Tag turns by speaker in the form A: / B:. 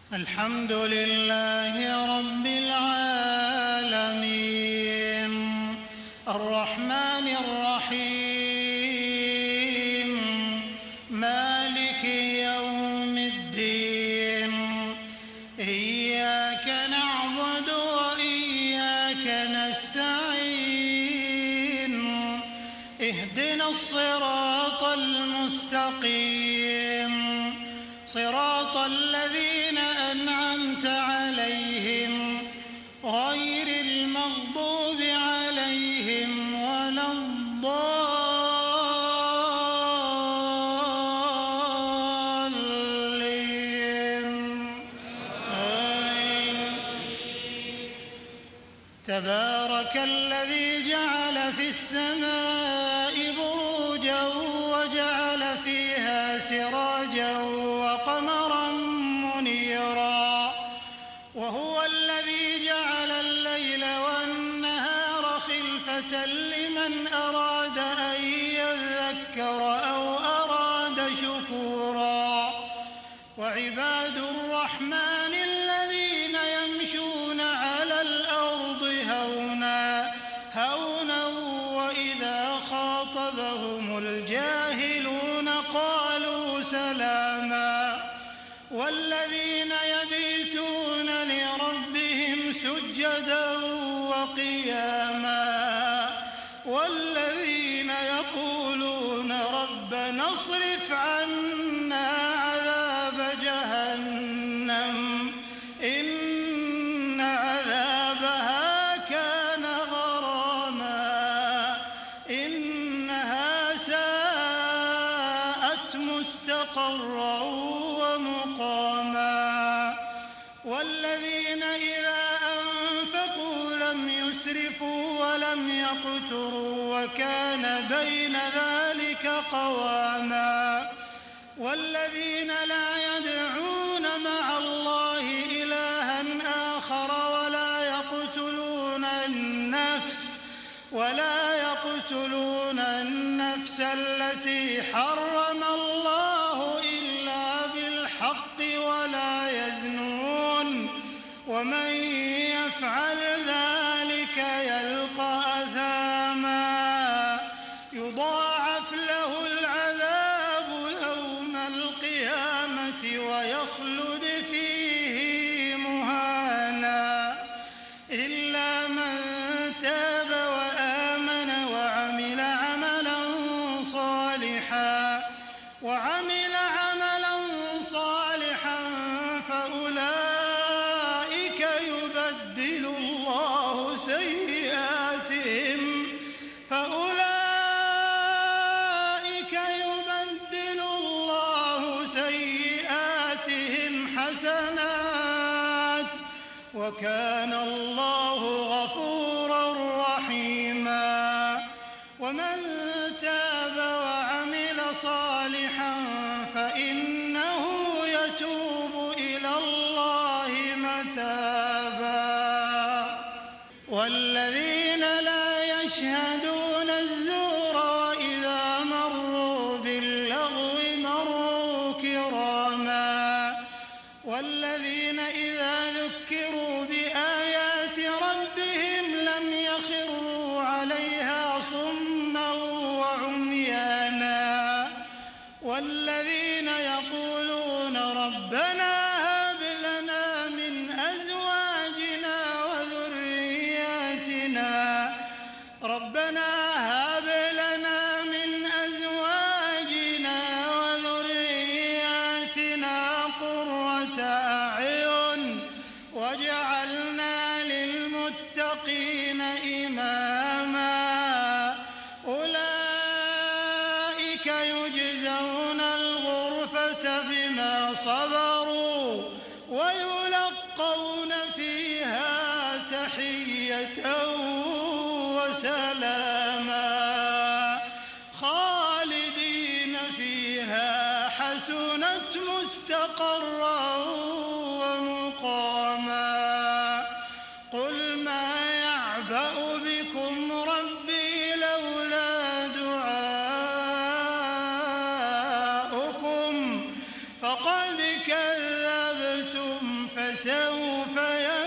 A: الحمد لله رب العالمين الرحمن الرحيم مالك يوم الدين إياك نعبد وإياك نستعين اهدنا الصراط المستقيم صراط الذين أنعمت عليهم غير المغضوب عليهم ولا الضالين آمين. تبارك الذي جعل في السماء بروجا وجعل فيها سراجا وقمرا منيرا وهو الذي جعل الليل والنهار خلفة لمن أراد أن يذكر أو أراد شكورا وعباد الرحمن الذين يمشون على الأرض هونا وإذا خاطبهم الجاهلون قالوا سلاما والذين يبيتون لربهم سجدا وقياما والذين يقولون ربنا اصرف عنا عذاب جهنم إن عذابها كان غراما إنها ساءت مستقرا ومقاما والذين إذا أنفقوا لم يسرفوا ولم يقتروا وكان بين ذلك قواما والذين لا يدعون مع الله إلها آخر ولا يقتلون النفس التي حرم الله إلا بالحق ولا يزنون ومن يفعل ذلك يلقى أثاما يضاعف له العذاب يوم القيامة ويخلد فيه مهانا إلا من تاب وآمن وعمل عملا صالحا فأولئك يبدل الله سيئاتهم حسنات وكان الله غفورا رحيما ومن تاب وعمل صالحا فإنه يتوب إلى الله متابا والذين لا يشهدون الزور وإذا مروا باللغو مروا كراما والذين إذا ذكروا بآيات ربهم لم يخروا عليها صما وعميانا والذين يقولون ربنا هب لنا من أزواجنا وذرياتنا قرة أعين واجعلنا للمتقين إماما أولئك يجزون الغرفة بما صبروا ويلقون فيها تحية وسلاما خالدين فيها حسنت مستقرا ومقاما قل ما يعبأ بكم ربي لولا دعاؤكم فقد كذبتم فسوف